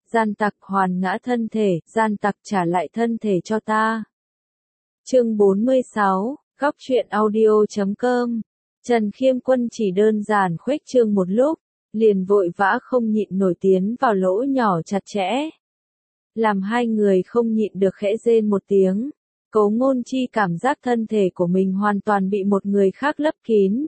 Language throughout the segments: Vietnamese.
gian tặc hoàn ngã thân thể, gian tặc trả lại thân thể cho ta. Chương 46, góc truyện audio.com. Trần Khiêm Quân chỉ đơn giản khuếch trương một lúc, liền vội vã không nhịn nổi tiến vào lỗ nhỏ chặt chẽ. Làm hai người không nhịn được khẽ rên một tiếng. Cố Ngôn Chi cảm giác thân thể của mình hoàn toàn bị một người khác lấp kín.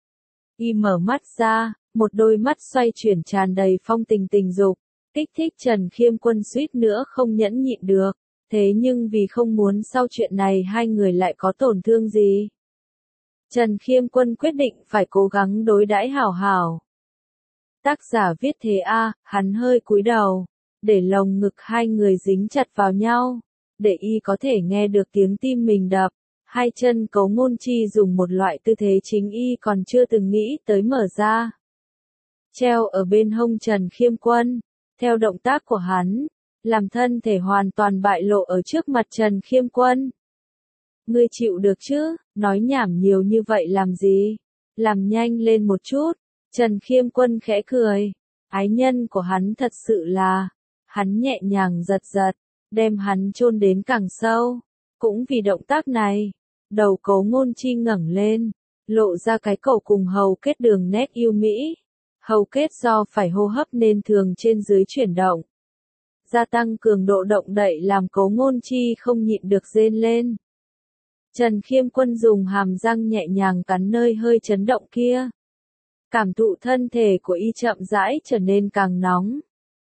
Y mở mắt ra, một đôi mắt xoay chuyển tràn đầy phong tình tình dục, kích thích Trần Khiêm Quân suýt nữa không nhẫn nhịn được. Thế nhưng vì không muốn sau chuyện này hai người lại có tổn thương gì, Trần Khiêm Quân quyết định phải cố gắng đối đãi hảo hảo. Tác giả viết thế hắn hơi cúi đầu, để lồng ngực hai người dính chặt vào nhau, để y có thể nghe được tiếng tim mình đập. Hai chân Cố Ngôn Chi dùng một loại tư thế chính y còn chưa từng nghĩ tới mở ra, treo ở bên hông Trần Khiêm Quân. Theo động tác của hắn, làm thân thể hoàn toàn bại lộ ở trước mặt Trần Khiêm Quân. Ngươi chịu được chứ, nói nhảm nhiều như vậy làm gì? Làm nhanh lên một chút. Trần Khiêm Quân khẽ cười. Ái nhân của hắn thật sự là, hắn nhẹ nhàng giật giật, đem hắn chôn đến càng sâu. Cũng vì động tác này, đầu Cố Ngôn Chi ngẩng lên, lộ ra cái cổ cùng hầu kết đường nét yêu mỹ. Hầu kết do phải hô hấp nên thường trên dưới chuyển động, gia tăng cường độ động đậy làm Cố Ngôn Chi không nhịn được rên lên. Trần Khiêm Quân dùng hàm răng nhẹ nhàng cắn nơi hơi chấn động kia. Cảm thụ thân thể của y chậm rãi trở nên càng nóng.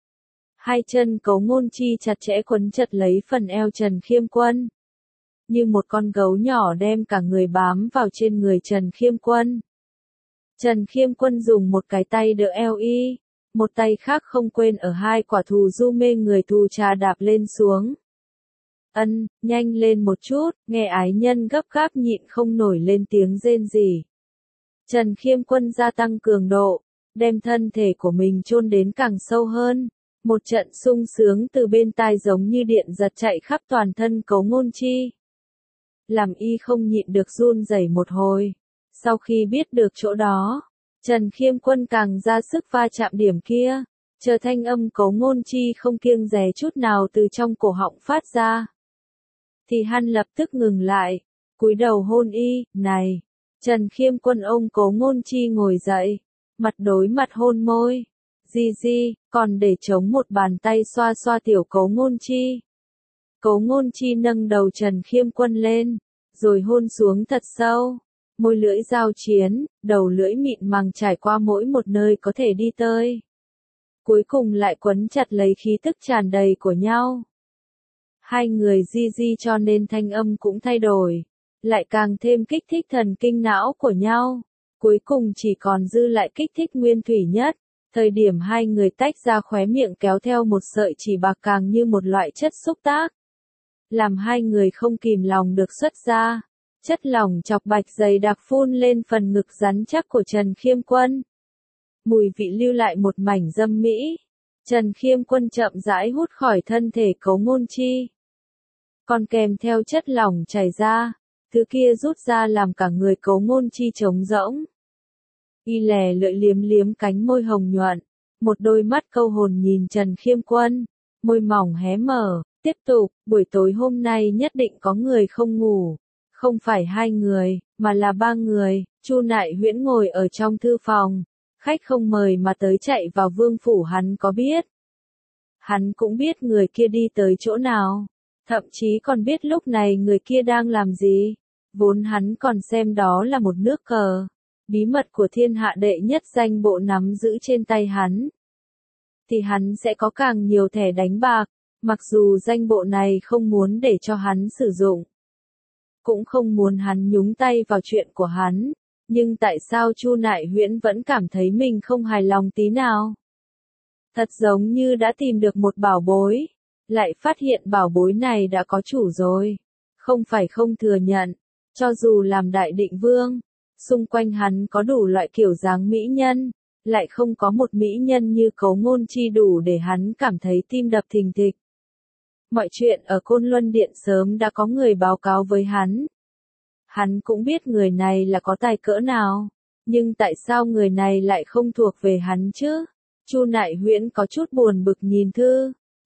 Hai chân Cố Ngôn Chi chặt chẽ quấn chặt lấy phần eo Trần Khiêm Quân, như một con gấu nhỏ đem cả người bám vào trên người Trần Khiêm Quân. Trần Khiêm Quân dùng một cái tay đỡ eo y, một tay khác không quên ở hai quả thù du mê người thù trà đạp lên xuống. Nhanh lên một chút, nghe ái nhân gấp gáp nhịn không nổi lên tiếng rên rỉ. Trần Khiêm Quân gia tăng cường độ, đem thân thể của mình chôn đến càng sâu hơn. Một trận sung sướng từ bên tai giống như điện giật chạy khắp toàn thân Cố Ngôn Chi, làm y không nhịn được run rẩy một hồi. Sau khi biết được chỗ đó, Trần Khiêm Quân càng ra sức va chạm điểm kia, chờ thanh âm Cố Ngôn Chi không kiêng dè chút nào từ trong cổ họng phát ra, thì hắn lập tức ngừng lại, cúi đầu hôn y. Này! Trần Khiêm Quân ôm Cố Ngôn Chi ngồi dậy, mặt đối mặt hôn môi. Di, còn để chống một bàn tay xoa xoa tiểu Cố Ngôn Chi. Cố Ngôn Chi nâng đầu Trần Khiêm Quân lên, rồi hôn xuống thật sâu. Môi lưỡi giao chiến, đầu lưỡi mịn màng trải qua mỗi một nơi có thể đi tới. Cuối cùng lại quấn chặt lấy khí tức tràn đầy của nhau. Hai người di cho nên thanh âm cũng thay đổi, lại càng thêm kích thích thần kinh não của nhau. Cuối cùng chỉ còn dư lại kích thích nguyên thủy nhất. Thời điểm hai người tách ra khóe miệng kéo theo một sợi chỉ bạc càng như một loại chất xúc tác, làm hai người không kìm lòng được xuất ra. Chất lỏng chọc bạch dày đặc phun lên phần ngực rắn chắc của Trần Khiêm Quân. Mùi vị lưu lại một mảnh dâm mỹ. Trần Khiêm Quân chậm rãi hút khỏi thân thể Cố Ngôn Chi. Còn kèm theo chất lỏng chảy ra, thứ kia rút ra làm cả người Cố Ngôn Chi trống rỗng. Y lè lưỡi liếm liếm cánh môi hồng nhuận, một đôi mắt câu hồn nhìn Trần Khiêm Quân, môi mỏng hé mở. Tiếp tục, buổi tối hôm nay nhất định có người không ngủ. Không phải hai người, mà là ba người. Chu Nại Huyễn ngồi ở trong thư phòng, khách không mời mà tới chạy vào vương phủ hắn có biết. Hắn cũng biết người kia đi tới chỗ nào, thậm chí còn biết lúc này người kia đang làm gì. Vốn hắn còn xem đó là một nước cờ, bí mật của thiên hạ đệ nhất danh bộ nắm giữ trên tay hắn, thì hắn sẽ có càng nhiều thẻ đánh bạc. Mặc dù danh bộ này không muốn để cho hắn sử dụng, cũng không muốn hắn nhúng tay vào chuyện của hắn, nhưng tại sao Chu Nại Huyễn vẫn cảm thấy mình không hài lòng tí nào? Thật giống như đã tìm được một bảo bối, lại phát hiện bảo bối này đã có chủ rồi. Không phải không thừa nhận, cho dù làm đại định vương, xung quanh hắn có đủ loại kiểu dáng mỹ nhân, lại không có một mỹ nhân như Cố Ngôn Chi đủ để hắn cảm thấy tim đập thình thịch. Mọi chuyện ở Côn Luân Điện sớm đã có người báo cáo với hắn. Hắn cũng biết người này là có tài cỡ nào, nhưng tại sao người này lại không thuộc về hắn chứ? Chu Nại Huyễn có chút buồn bực nhìn thư,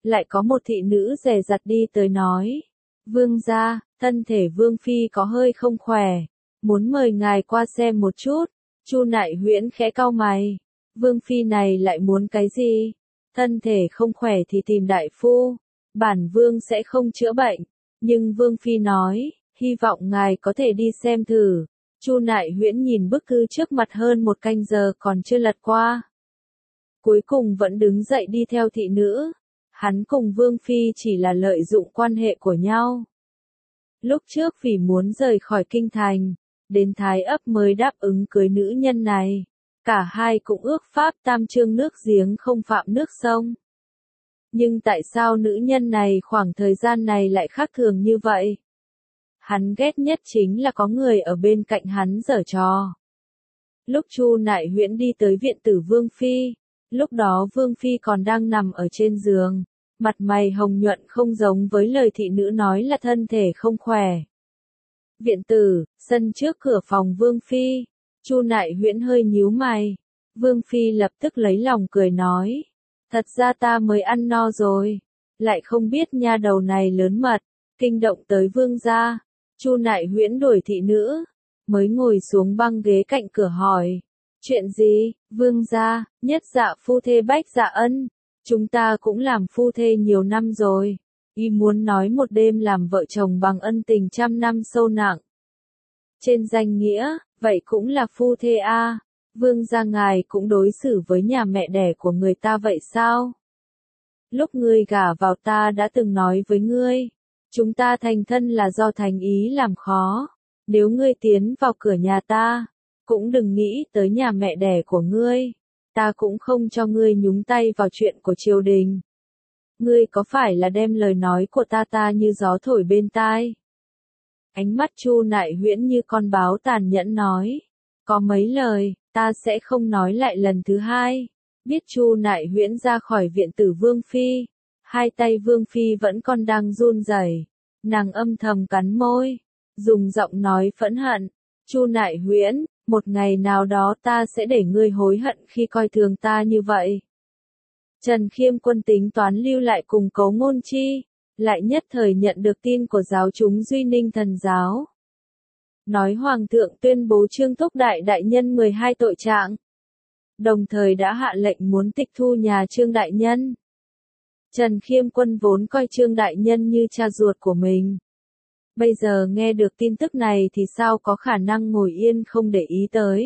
lại có một thị nữ dè dặt đi tới nói. Vương gia, thân thể Vương Phi có hơi không khỏe, muốn mời ngài qua xem một chút. Chu Nại Huyễn khẽ cau mày. Vương Phi này lại muốn cái gì? Thân thể không khỏe thì tìm đại phu. Bản Vương sẽ không chữa bệnh. Nhưng Vương Phi nói, hy vọng ngài có thể đi xem thử. Chu Nại Huyễn nhìn bức thư trước mặt hơn một canh giờ còn chưa lật qua. Cuối cùng vẫn đứng dậy đi theo thị nữ. Hắn cùng Vương Phi chỉ là lợi dụng quan hệ của nhau. Lúc trước vì muốn rời khỏi kinh thành, đến Thái Ấp mới đáp ứng cưới nữ nhân này. Cả hai cũng ước pháp tam chương nước giếng không phạm nước sông. Nhưng tại sao nữ nhân này khoảng thời gian này lại khác thường như vậy? Hắn ghét nhất chính là có người ở bên cạnh hắn giở trò. Lúc Chu Nại Huyễn đi tới viện tử Vương Phi, lúc đó Vương Phi còn đang nằm ở trên giường, mặt mày hồng nhuận không giống với lời thị nữ nói là thân thể không khỏe. Viện tử, sân trước cửa phòng Vương Phi, Chu Nại Huyễn hơi nhíu mày. Vương Phi lập tức lấy lòng cười nói, thật ra ta mới ăn no rồi, lại không biết nha đầu này lớn mật, kinh động tới Vương gia. Chu Nại Huyễn đuổi thị nữ, mới ngồi xuống băng ghế cạnh cửa hỏi, chuyện gì? Vương gia, nhất dạ phu thê bách dạ ân, chúng ta cũng làm phu thê nhiều năm rồi, y muốn nói một đêm làm vợ chồng bằng ân tình trăm năm sâu nặng. Trên danh nghĩa, vậy cũng là phu thê a. Vương gia ngài cũng đối xử với nhà mẹ đẻ của người ta vậy sao? Lúc ngươi gả vào ta đã từng nói với ngươi, chúng ta thành thân là do thành ý làm khó. Nếu ngươi tiến vào cửa nhà ta, cũng đừng nghĩ tới nhà mẹ đẻ của ngươi. Ta cũng không cho ngươi nhúng tay vào chuyện của triều đình. Ngươi có phải là đem lời nói của ta như gió thổi bên tai? Ánh mắt Chu Nại Huyễn như con báo tàn nhẫn nói. Có mấy lời, ta sẽ không nói lại lần thứ hai. Biết Chu Nại Huyễn ra khỏi viện tử Vương Phi. Hai tay Vương Phi vẫn còn đang run rẩy. Nàng âm thầm cắn môi, dùng giọng nói phẫn hận. Chu Nại Huyễn, một ngày nào đó ta sẽ để ngươi hối hận khi coi thường ta như vậy. Trần Khiêm Quân tính toán lưu lại cùng Cấu Ngôn Chi, lại nhất thời nhận được tin của giáo chúng Duy Ninh Thần giáo. Nói Hoàng thượng tuyên bố Trương Thúc Đại Nhân 12 tội trạng. Đồng thời đã hạ lệnh muốn tịch thu nhà Trương Đại Nhân. Trần Khiêm Quân vốn coi Trương Đại Nhân như cha ruột của mình. Bây giờ nghe được tin tức này thì sao có khả năng ngồi yên không để ý tới.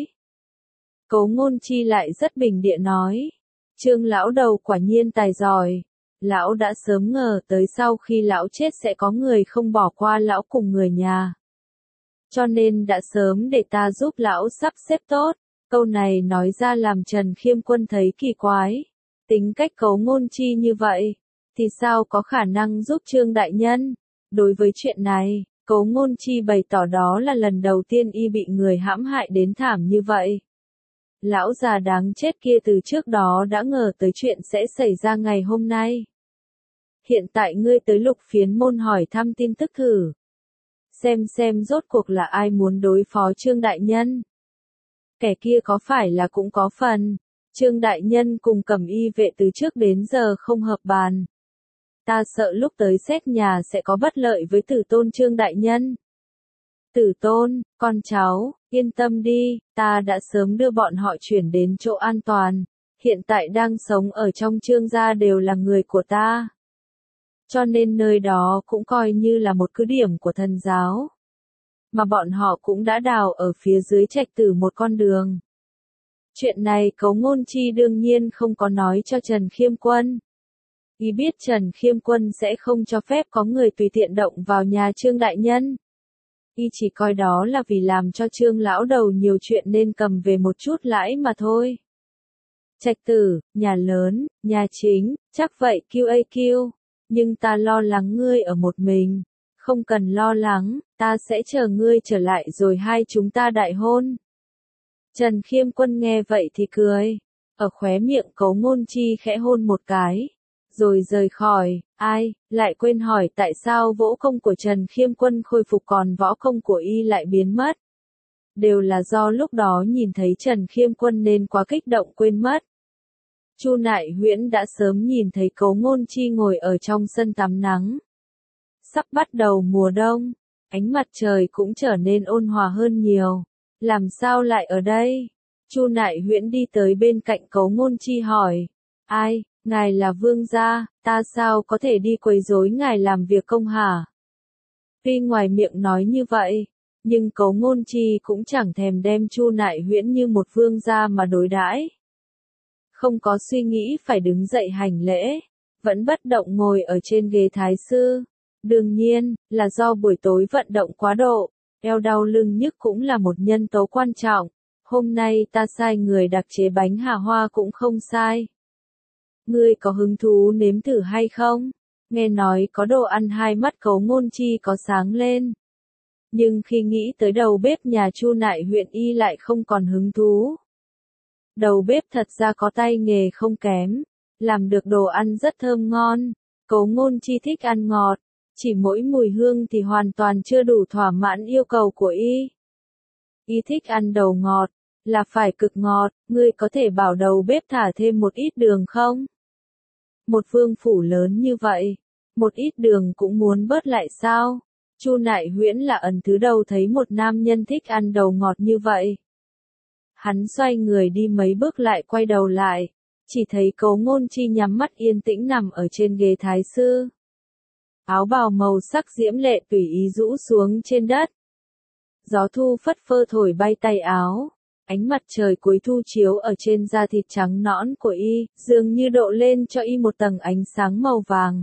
Cấu Ngôn Chi lại rất bình địa nói. Trương lão đầu quả nhiên tài giỏi. Lão đã sớm ngờ tới sau khi lão chết sẽ có người không bỏ qua lão cùng người nhà. Cho nên đã sớm để ta giúp lão sắp xếp tốt. Câu này nói ra làm Trần Khiêm Quân thấy kỳ quái. Tính cách Cấu Ngôn Chi như vậy, thì sao có khả năng giúp Trương Đại Nhân? Đối với chuyện này, Cấu Ngôn Chi bày tỏ đó là lần đầu tiên y bị người hãm hại đến thảm như vậy. Lão già đáng chết kia từ trước đó đã ngờ tới chuyện sẽ xảy ra ngày hôm nay. Hiện tại ngươi tới Lục Phiến Môn hỏi thăm tin tức thử. Xem rốt cuộc là ai muốn đối phó Trương Đại Nhân. Kẻ kia có phải là cũng có phần. Trương Đại Nhân cùng Cẩm Y vệ từ trước đến giờ không hợp bàn. Ta sợ lúc tới xét nhà sẽ có bất lợi với tử tôn Trương Đại Nhân. Tử tôn, con cháu, yên tâm đi, ta đã sớm đưa bọn họ chuyển đến chỗ an toàn. Hiện tại đang sống ở trong Trương gia đều là người của ta. Cho nên nơi đó cũng coi như là một cứ điểm của thần giáo. Mà bọn họ cũng đã đào ở phía dưới Trạch Tử một con đường. Chuyện này Cấu Ngôn Chi đương nhiên không có nói cho Trần Khiêm Quân. Y biết Trần Khiêm Quân sẽ không cho phép có người tùy tiện động vào nhà Trương Đại Nhân. Y chỉ coi đó là vì làm cho Trương lão đầu nhiều chuyện nên cầm về một chút lãi mà thôi. Trạch Tử, nhà lớn, nhà chính, chắc vậy QAQ. Nhưng ta lo lắng ngươi ở một mình. Không cần lo lắng, ta sẽ chờ ngươi trở lại rồi hai chúng ta đại hôn. Trần Khiêm Quân nghe vậy thì cười. Ở khóe miệng Cấu Ngôn Chi khẽ hôn một cái. Rồi rời khỏi. Ai, lại quên hỏi tại sao võ công của Trần Khiêm Quân khôi phục còn võ công của y lại biến mất. Đều là do lúc đó nhìn thấy Trần Khiêm Quân nên quá kích động quên mất. Chu Nại Huyễn đã sớm nhìn thấy Cấu Ngôn Chi ngồi ở trong sân tắm nắng. Sắp bắt đầu mùa đông, ánh mặt trời cũng trở nên ôn hòa hơn nhiều. Làm sao lại ở đây? Chu Nại Huyễn đi tới bên cạnh Cấu Ngôn Chi hỏi. Ai, ngài là vương gia, ta sao có thể đi quấy rối ngài làm việc công hả? Tuy ngoài miệng nói như vậy, nhưng Cấu Ngôn Chi cũng chẳng thèm đem Chu Nại Huyễn như một vương gia mà đối đãi. Không có suy nghĩ phải đứng dậy hành lễ, vẫn bất động ngồi ở trên ghế thái sư. Đương nhiên, là do buổi tối vận động quá độ, eo đau lưng nhức cũng là một nhân tố quan trọng. Hôm nay ta sai người đặc chế bánh hà hoa cũng không sai. Ngươi có hứng thú nếm thử hay không? Nghe nói có đồ ăn, hai mắt Cấu Ngôn Chi có sáng lên. Nhưng khi nghĩ tới đầu bếp nhà Chu Nại Huyễn y lại không còn hứng thú. Đầu bếp thật ra có tay nghề không kém, làm được đồ ăn rất thơm ngon. Cấu Ngôn Chi thích ăn ngọt, chỉ mỗi mùi hương thì hoàn toàn chưa đủ thỏa mãn yêu cầu của y. Y thích ăn đầu ngọt, là phải cực ngọt, ngươi có thể bảo đầu bếp thả thêm một ít đường không? Một vương phủ lớn như vậy, một ít đường cũng muốn bớt lại sao? Chu Nại Huyễn là ẩn thứ đầu thấy một nam nhân thích ăn đầu ngọt như vậy. Hắn xoay người đi mấy bước lại quay đầu lại, chỉ thấy Cấu Ngôn Chi nhắm mắt yên tĩnh nằm ở trên ghế thái sư. Áo bào màu sắc diễm lệ tùy ý rũ xuống trên đất. Gió thu phất phơ thổi bay tay áo, ánh mặt trời cuối thu chiếu ở trên da thịt trắng nõn của y, dường như độ lên cho y một tầng ánh sáng màu vàng.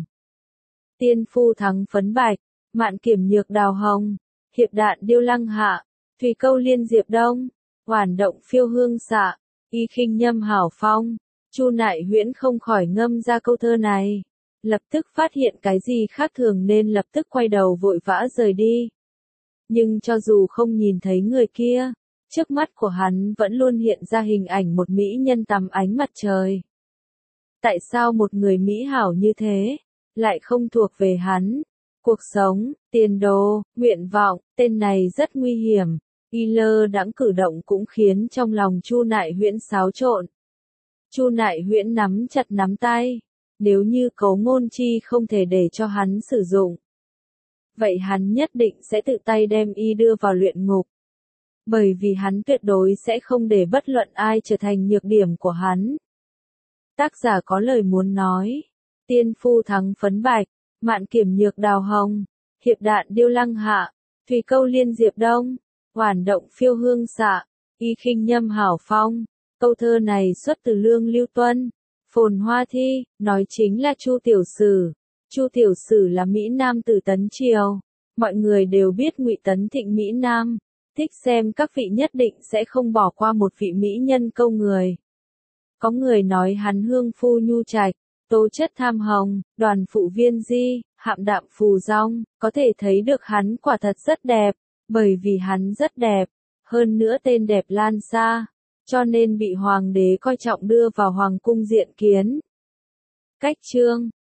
Tiên phu thắng phấn bạch, mạn kiểm nhược đào hồng, hiệp đạn điêu lăng hạ, thủy câu liên diệp đông, hoàn động phiêu hương xạ, y khinh nhâm hảo phong. Chu Nại Huyễn không khỏi ngâm ra câu thơ này. Lập tức phát hiện cái gì khác thường nên lập tức quay đầu vội vã rời đi. Nhưng cho dù không nhìn thấy người kia, trước mắt của hắn vẫn luôn hiện ra hình ảnh một mỹ nhân tắm ánh mặt trời. Tại sao một người mỹ hảo như thế, lại không thuộc về hắn? Cuộc sống, tiền đồ, nguyện vọng, tên này rất nguy hiểm. Y lơ đãng cử động cũng khiến trong lòng Chu Nại Huyễn xáo trộn. Chu Nại Huyễn nắm chặt nắm tay. Nếu như Cấu Ngôn Chi không thể để cho hắn sử dụng, vậy hắn nhất định sẽ tự tay đem y đưa vào luyện ngục. Bởi vì hắn tuyệt đối sẽ không để bất luận ai trở thành nhược điểm của hắn. Tác giả có lời muốn nói. Tiên phu thắng phấn bạch, mạn kiểm nhược đào hồng, hiệp đạn điêu lăng hạ, thủy câu liên diệp đông, hoàn động phiêu hương xạ, y khinh nhâm hảo phong. Câu thơ này xuất từ Lương Lưu Tuân. Phồn Hoa Thi, nói chính là Chu Tiểu Sử. Chu Tiểu Sử là Mỹ Nam từ Tấn Triều. Mọi người đều biết Ngụy Tấn Thịnh Mỹ Nam, thích xem các vị nhất định sẽ không bỏ qua một vị mỹ nhân câu người. Có người nói hắn hương phu nhu trạch, tố chất tham hồng, đoàn phụ viên di, hạm đạm phù dong, có thể thấy được hắn quả thật rất đẹp, bởi vì hắn rất đẹp, hơn nữa tên đẹp lan xa, cho nên bị hoàng đế coi trọng đưa vào hoàng cung diện kiến. Cách chương